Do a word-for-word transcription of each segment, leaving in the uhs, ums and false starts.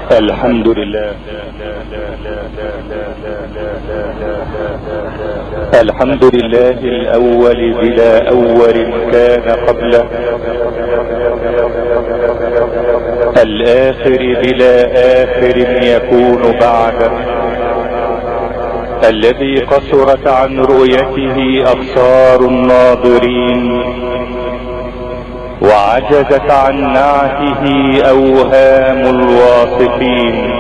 الحمد لله الحمد لله الأول بلا أول كان قبله، الآخر بلا آخر يكون بعده، الذي قصرت عن رؤيته أبصار الناظرين وعجزت عن نعته أوهام الواصفين.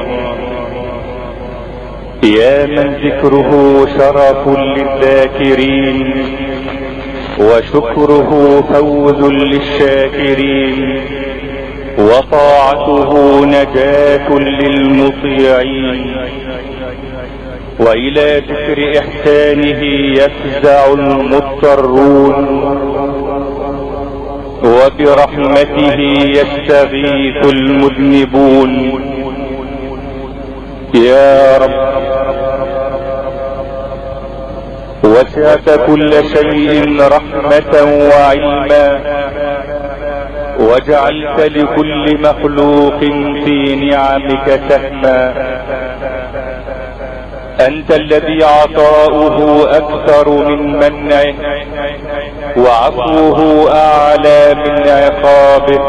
يا من ذكره شرف للذاكرين وشكره فوز للشاكرين وطاعته نجاة للمطيعين، وإلى ذكر إحسانه يفزع المضطرون وبرحمته يستغيث المذنبون. يا رب وسعت كل شيء رحمة وعلما، وجعلت لكل مخلوق في نعمك سهما. أنت الذي عطاؤه أكثر من منعه وعفوه أعلى من عقابه.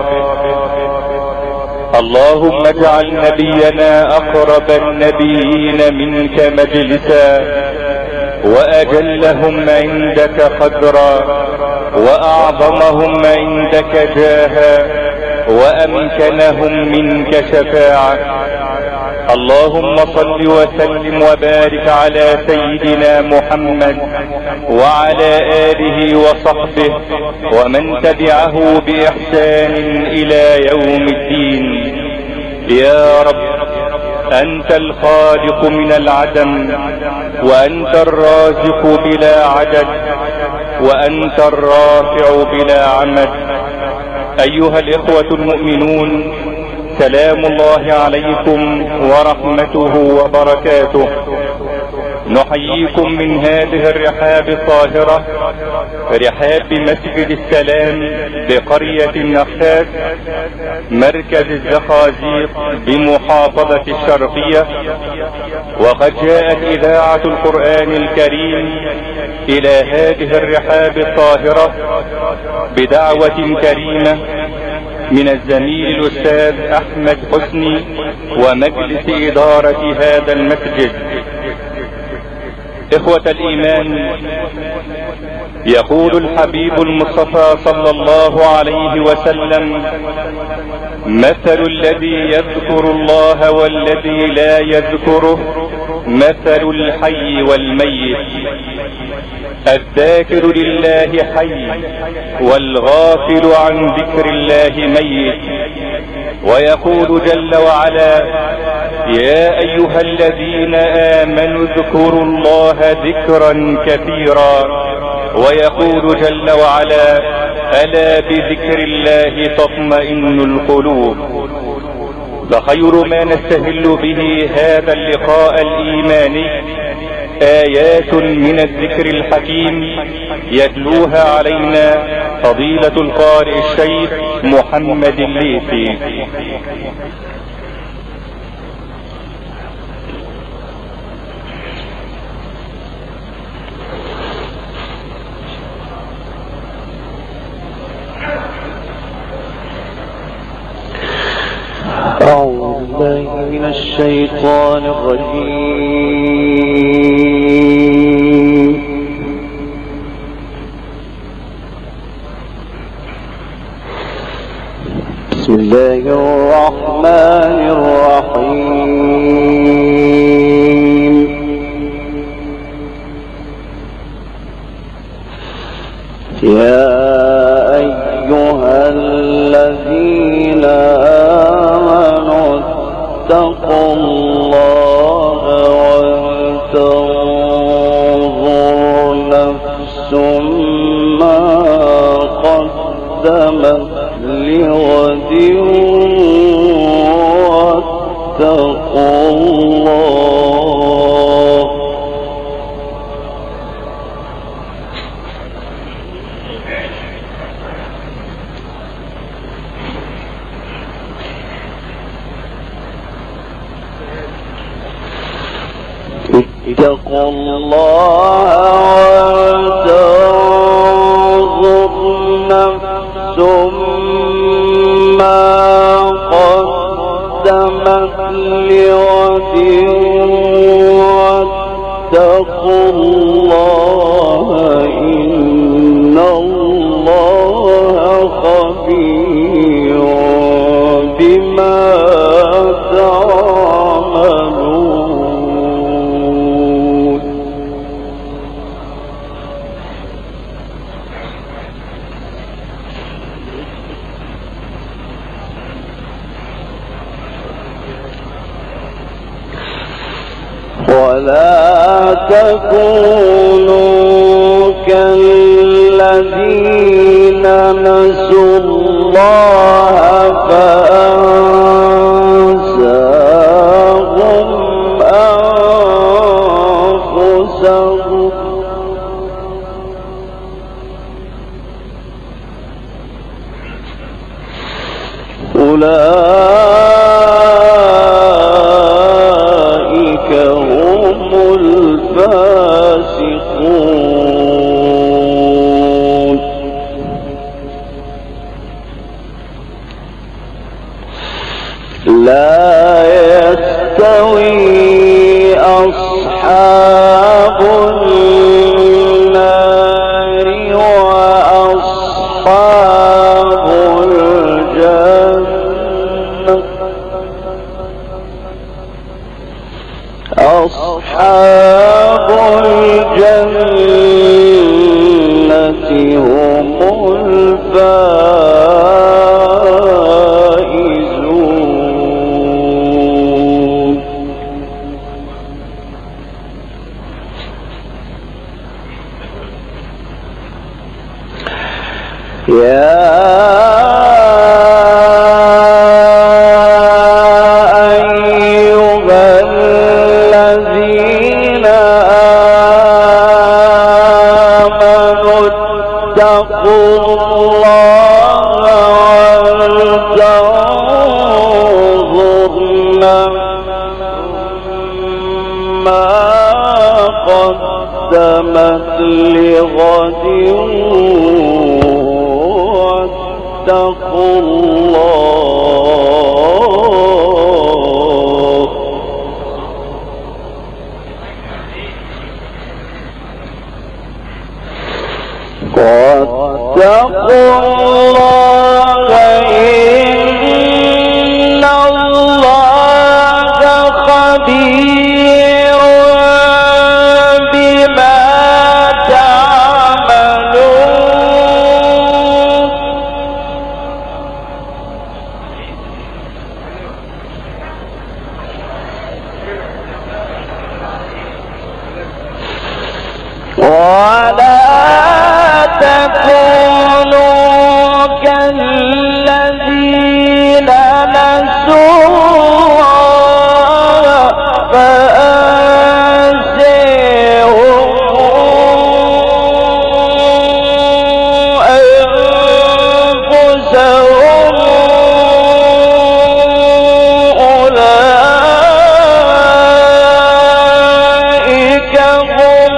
اللهم اجعل نبينا أقرب النبيين منك مجلسا، وأجلهم عندك قدرا، وأعظمهم عندك جاها، وأمكنهم منك شفاعة. اللهم صل وسلم وبارك على سيدنا محمد وعلى آله وصحبه ومن تبعه بإحسان إلى يوم الدين. يا رب أنت الخالق من العدم، وأنت الرازق بلا عدد، وأنت الرافع بلا عمد. أيها الإخوة المؤمنون، سلام الله عليكم ورحمته وبركاته. نحييكم من هذه الرحاب الطاهرة، رحاب مسجد السلام بقرية النخاس مركز الزقازيق بمحافظة الشرقية. وقد جاءت إذاعة القرآن الكريم إلى هذه الرحاب الطاهرة بدعوة كريمة من الزميل الأستاذ أحمد حسني ومجلس إدارة هذا المسجد. إخوة الإيمان، يقول الحبيب المصطفى صلى الله عليه وسلم: مثل الذي يذكر الله والذي لا يذكره مثل الحي والميت. الذاكر لله حي، والغافل عن ذكر الله ميت. ويقول جل وعلا: يا أيها الذين آمنوا اذكروا الله ذكرا كثيرا. ويقول جل وعلا: ألا بذكر الله تطمئن القلوب. فخير ما نستهل به هذا اللقاء الإيماني آيات من الذكر الحكيم يتلوها علينا فضيلة القارئ الشيخ محمد الليثي. أعوذ بالله من الشيطان الرجيم. بسم الله الرحمن الرحيم. يا أيها الذين اتقوا الله ولتنظر نفس ما قدمت لغد واتقوا الله. اتقوا الله ولتنظر نفس ما قدمت لغد واتقوا الله إن الله خبير بما تعملون. ولا تكونوا كالذين نسوا الله فأنساهم أنفسهم أولئك هم الفاسقون. لا يستوي أصحاب النار وأصحاب الجنة أصحاب الجنة هم الفائزون. يا قدمت لغد واتقوا الله واتقوا الله إن الله خبير بما تعملون. ولا تكونوا كالذين نسوا الله فأنساهم أنفسهم أولئك هم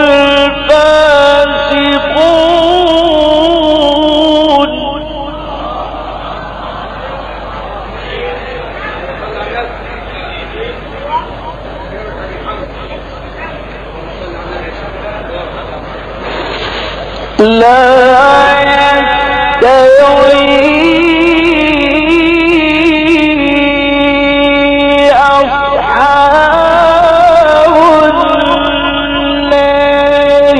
الفاسقون. لا يستوي أصحاب النار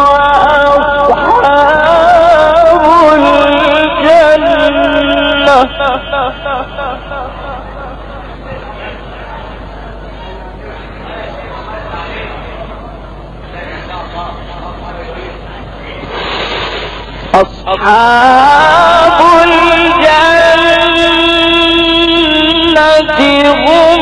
وأصحاب الجنة أصحاب الجنة هم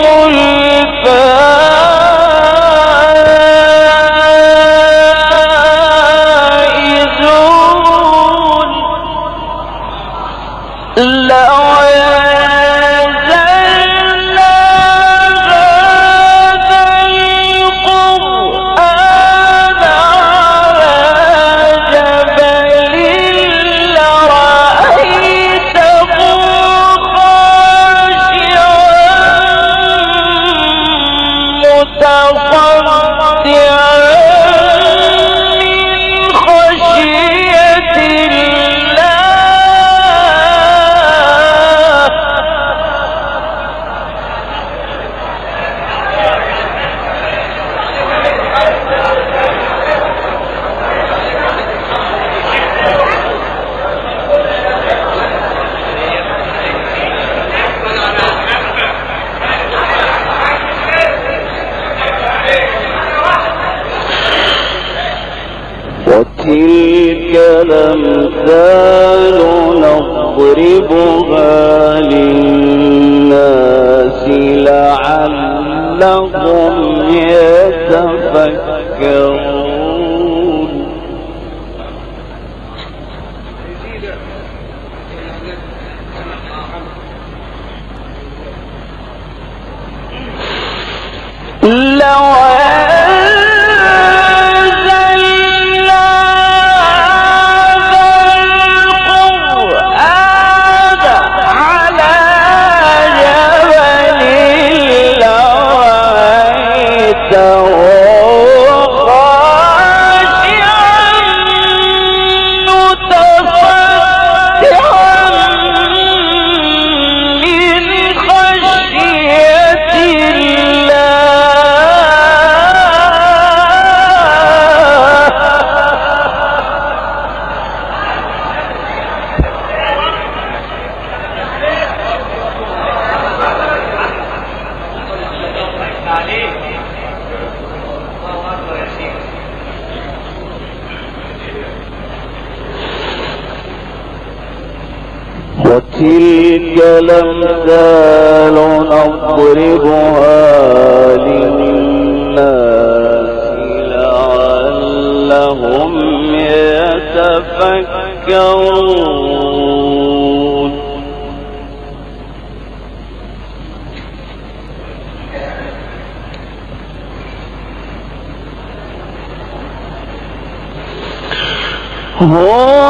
الفائزون. لو أنزلنا هذا القرآن وتلك الأمثال نضربها للناس لعلهم يتفكرون. لو وتلك الأمثال نضربها للناس لعلهم يتفكرون. هو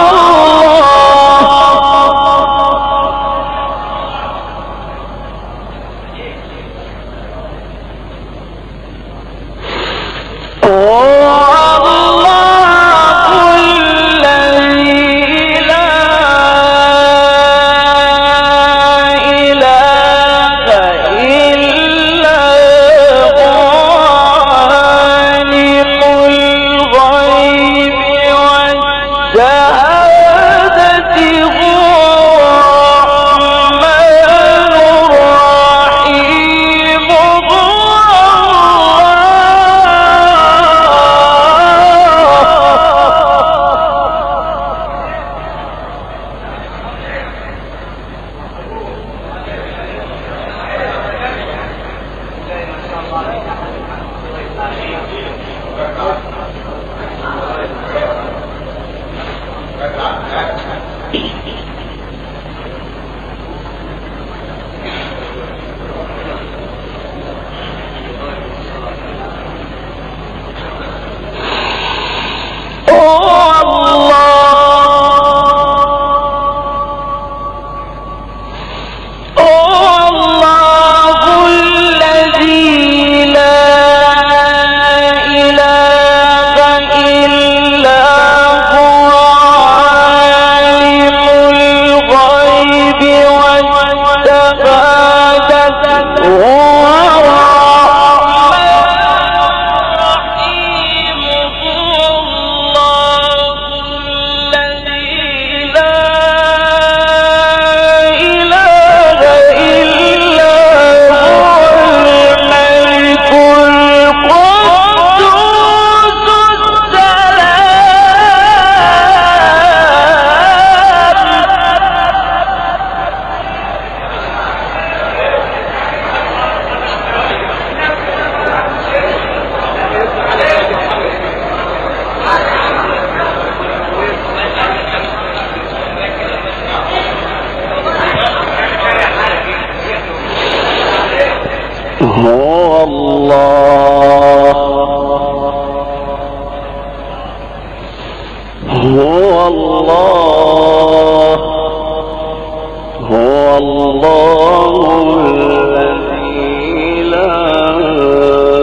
هو الله هو الله هو الله الذي لا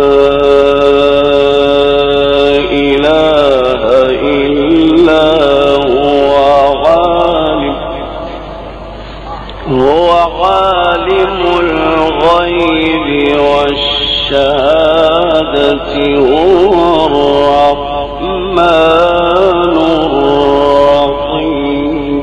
الشهادة هو الرحمن الرحيم.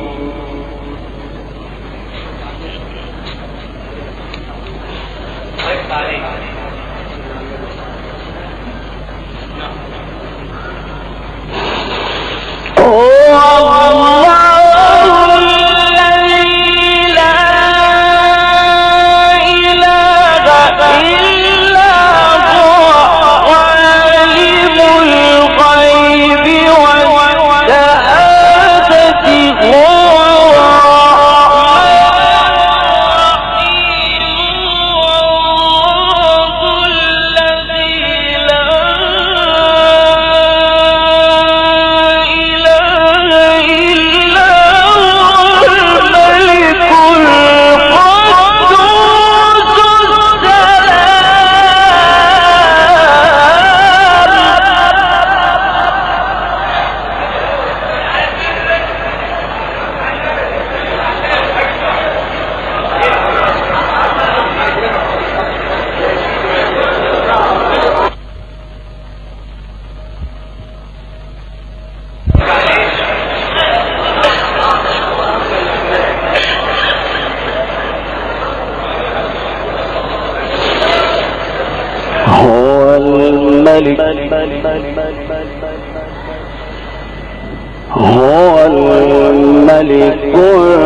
هو الملك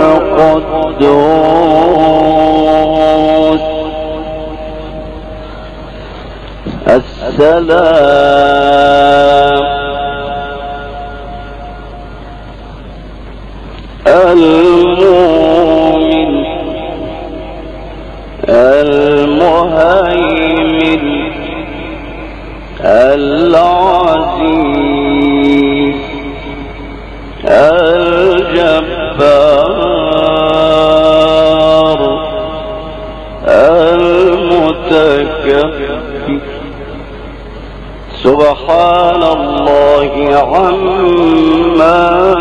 القدوس السلام المؤمن المهيمن العزيز الجبار المتكبر سبحان الله عما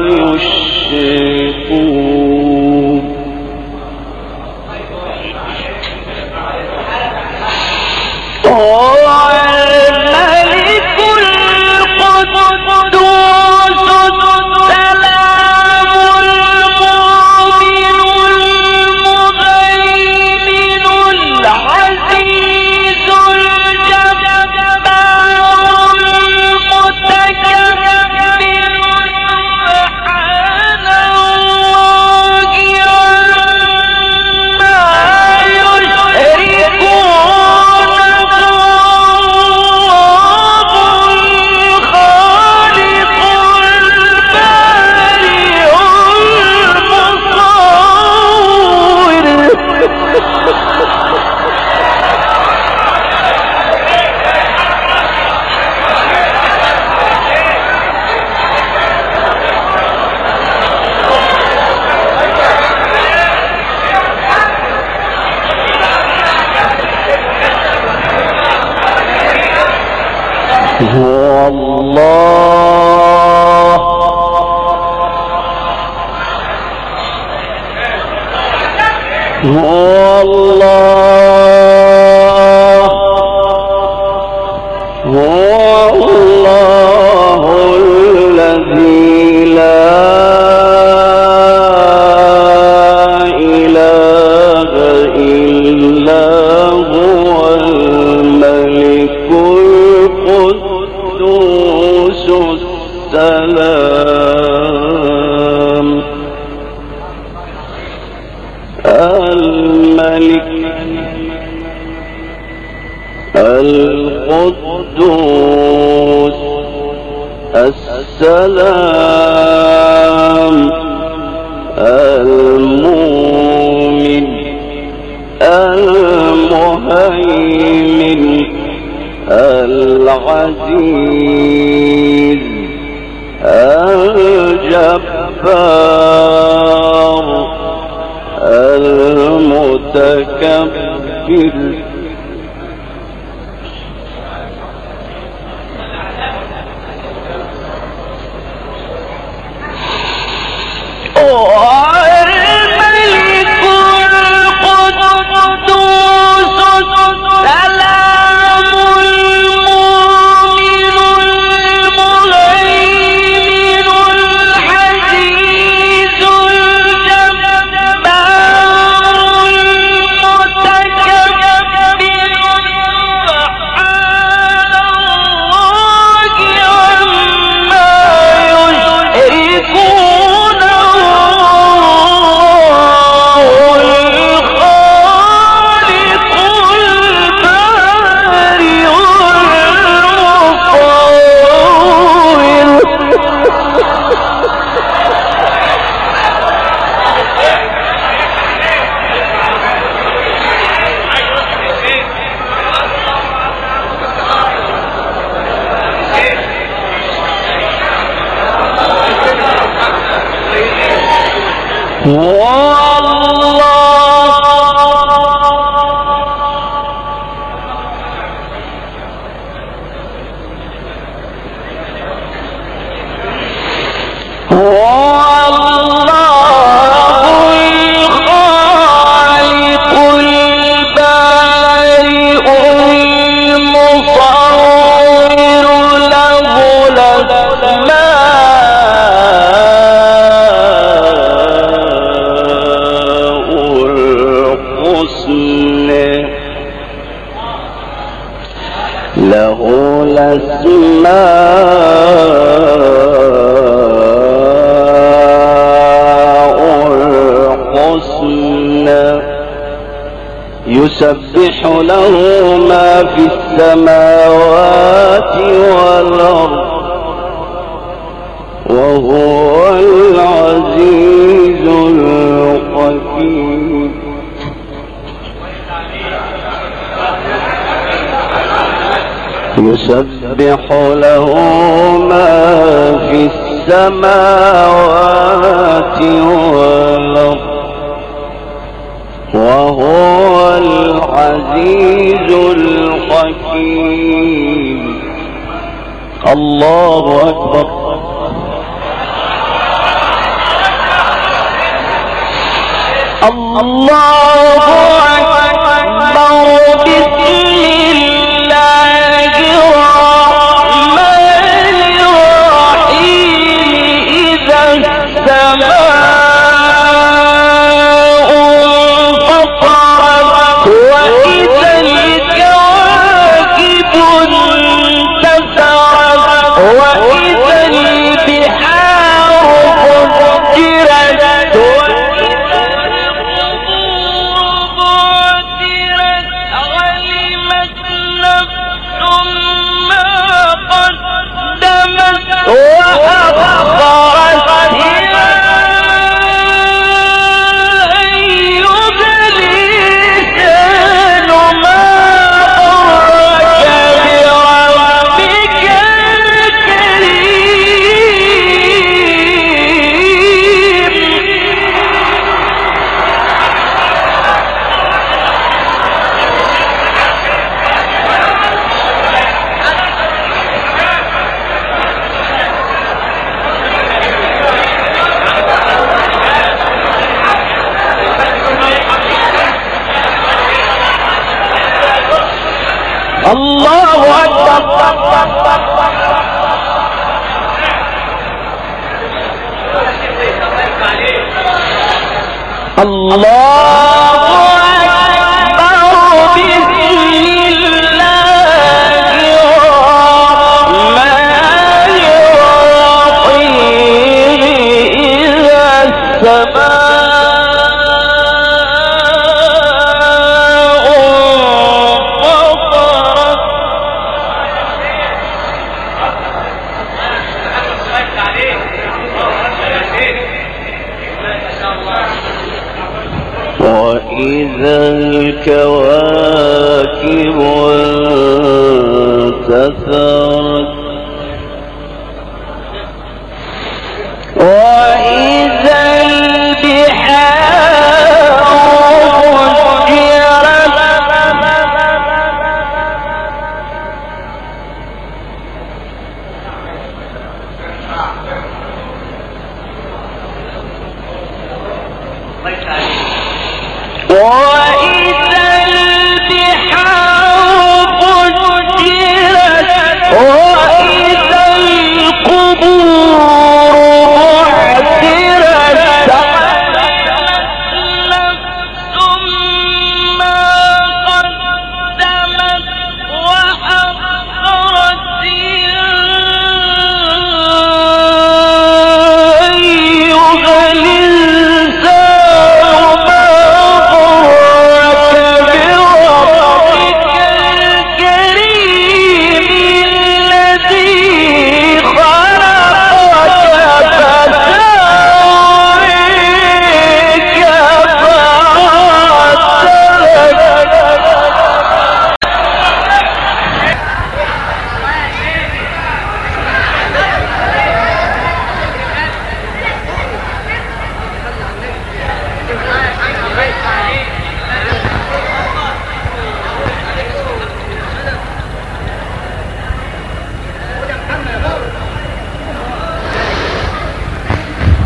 يشركون. هو الله هو الله هو الله الذي لا إله إلا هو الملك القدوس السلام الملك القدوس السلام المؤمن المهيمن العزيز الجبار المتكبر الملك القدوس السلام يسبح له ما في السماوات والأرض وهو العزيز الحكيم. يسبح له ما في السماوات والأرض وهو العزيز الحكيم. الله أكبر. الله أكبر. بسم الله الرحمن الرحيم. إذا السماء الله أكبر. الله أكبر. بسم الله الرحمن الرحيم. إذا السماء وإذا الكواكب انتثرت وإذا البحار فجرت وإذا البحار فجرت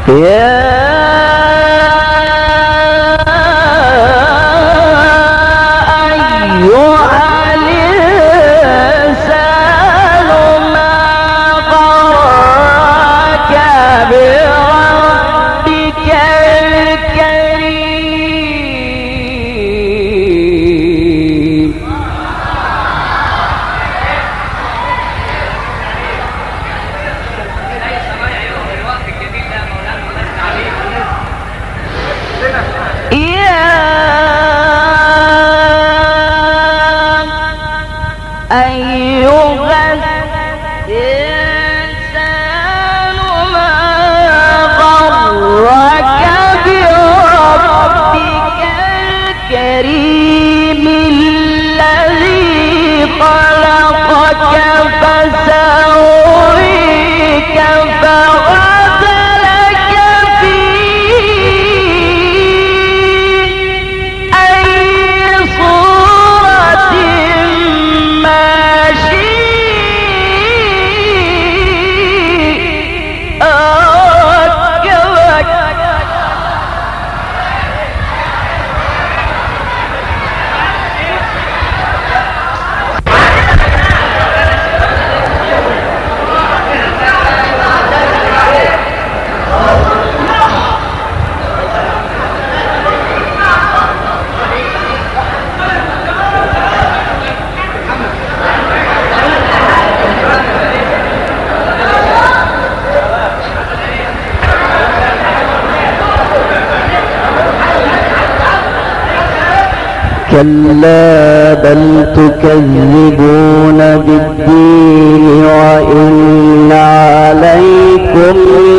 كلا بل تكذبون بالدين وإن عليكم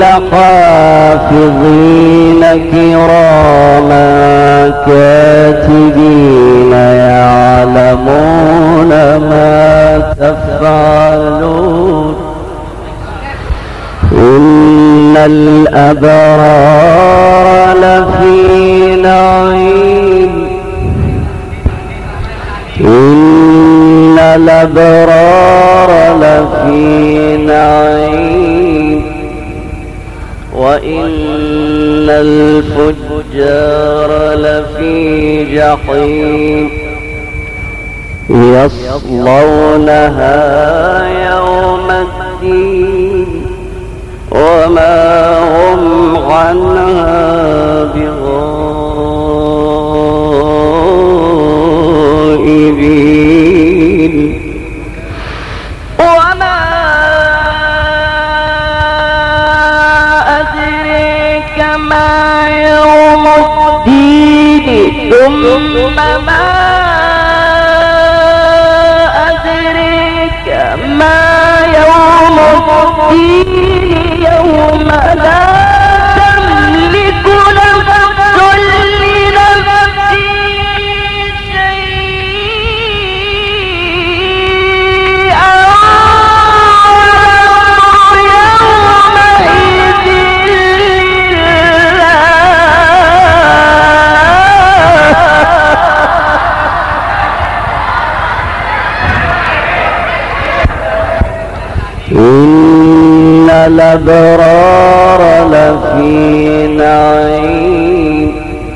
لحافظين كراما كاتبين يعلمون ما تفعلون إن الأبرار لفي نعيم إن الأبرار لفي نعيم وإن الفجار لفي جحيم يصلونها يوم الدين وما هم عنها بغائبين وما أدريك ما يوم الدين ثم ما أدريك ما يوم الدين يوم لا تملك نفس لنفس شيئا يومئذ إن الأبرار لفي نعيم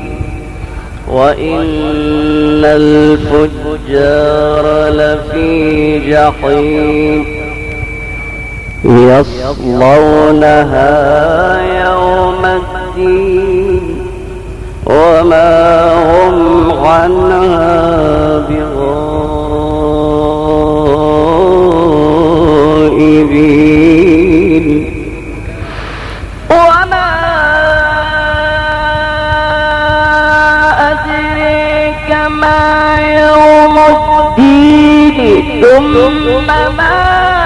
وإن الفجار لفي جحيم يصلونها يوم الدين وما هم عنها بغائبين وما أدريك ما يوم الدين ثم ما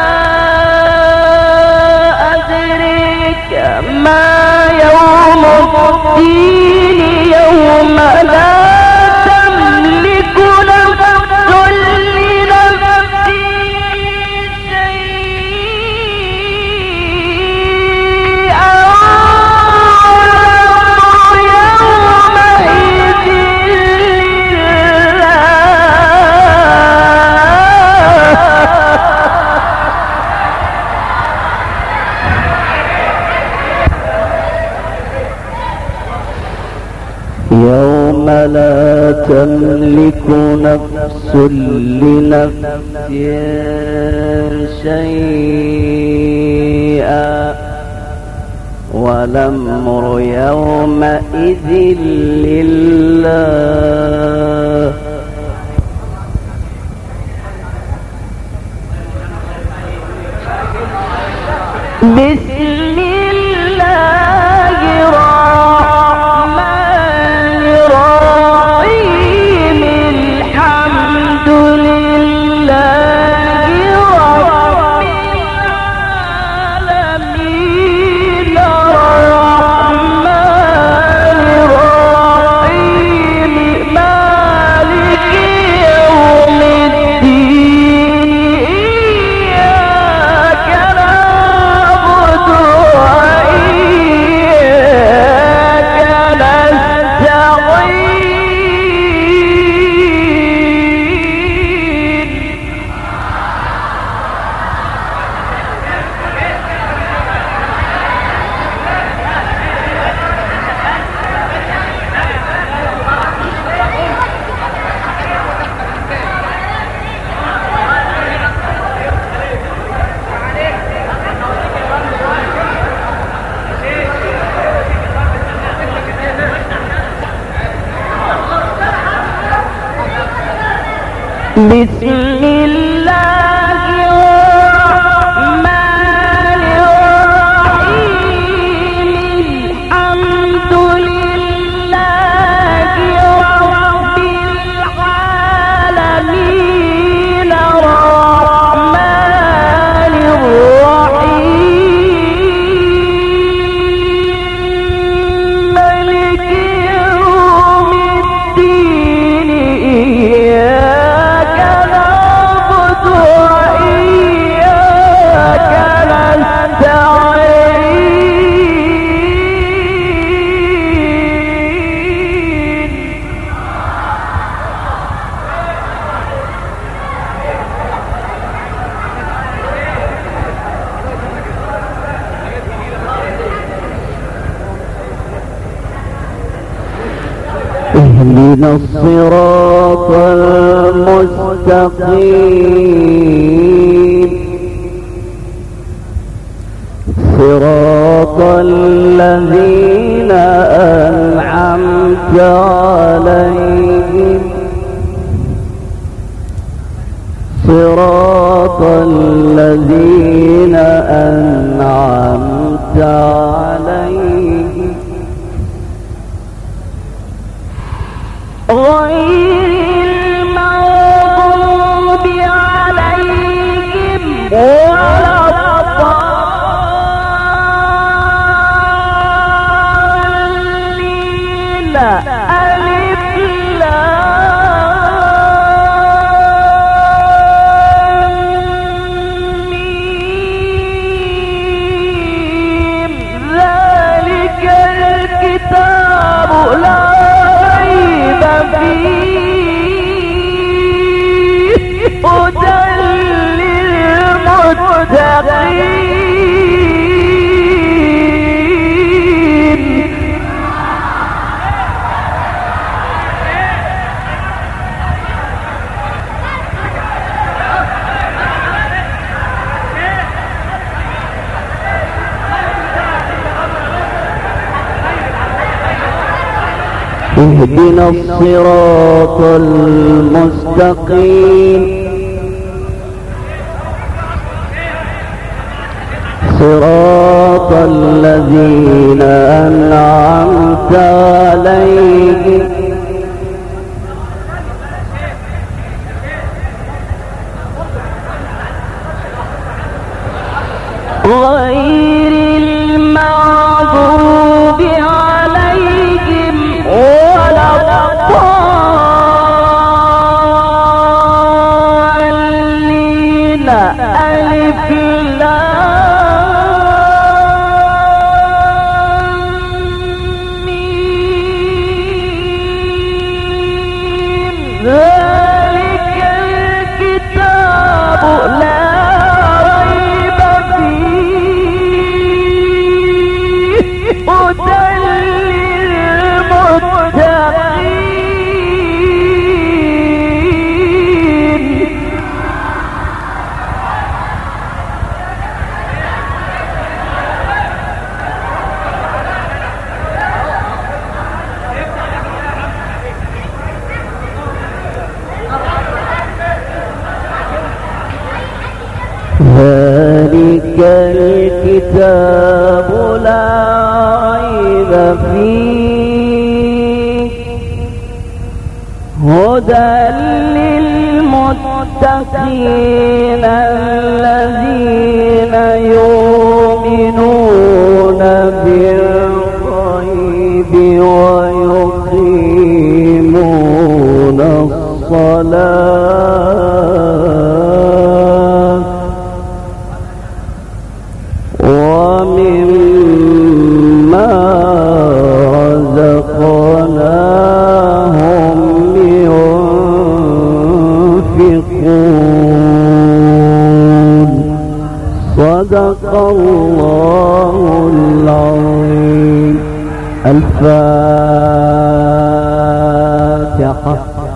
أدريك ما يوم الدين يوم لا تملك نفس لنفس شيئا يومئذ لله تملك نفس لنفس شيئا والأمر يومئذ لله. بسم الله الرحمن الرحيم الحمد لله رب العالمين الرحمن الرحيم مالك يوم الدين إياك نعبد وإياك نستعين. بسم الله الرحمن الرحيم الحمد لله رب العالمين الرحمن الرحيم مالك يوم الدين إياك نعبد وإياك نستعين. اهدنا الصراط المستقيم صراط الذين أنعمت عليهم صراط الذين أنعمت عليهم غير المغضوب عليهم ولا الضالين. ألف لام ميم ذلك الكتاب لا ريب فيه هدى للمتقين. اهدنا الصراط المستقيم صراط الذين أنعمت عليهم غير المغضوب عليهم ولا الضالين. ألف لام ميم ذلك الكتاب لا ريب فيه هدى للمتقين. ذلك الكتاب لا ريب فيه هدى للمتقين الذين يؤمنون بالغيب ويقيمون الصلاة ومما رزقناهم ينفقون صدق الله العظيم. الفاتحة.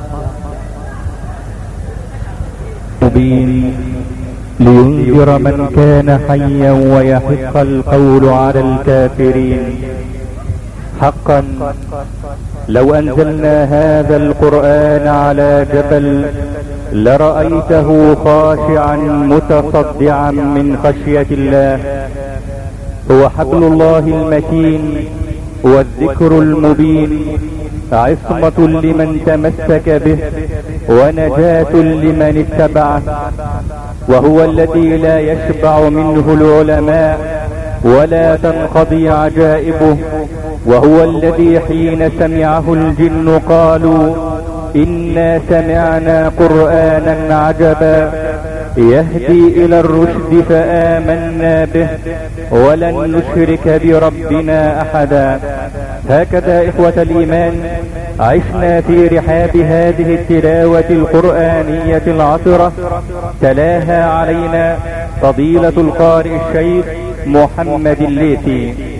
مبين لينذر من كان حيا ويحق القول على الكافرين. حقا لو أنزلنا هذا القرآن على جبل لرأيته خاشعا متصدعا من خشية الله. هو حبل الله المتين والذكر المبين، عصمة لمن تمسك به ونجاة لمن اتبعه، وهو الذي لا يشبع منه العلماء ولا تنقضي عجائبه، وهو الذي حين سمعه الجن قالوا إنا سمعنا قرآنا عجبا يهدي إلى الرشد فآمنا به ولن نشرك بربنا أحدا. هكذا إخوة الإيمان عشنا في رحاب هذه التلاوة القرآنية العطرة، تلاها علينا فضيلة القارئ الشيخ محمد الليثي.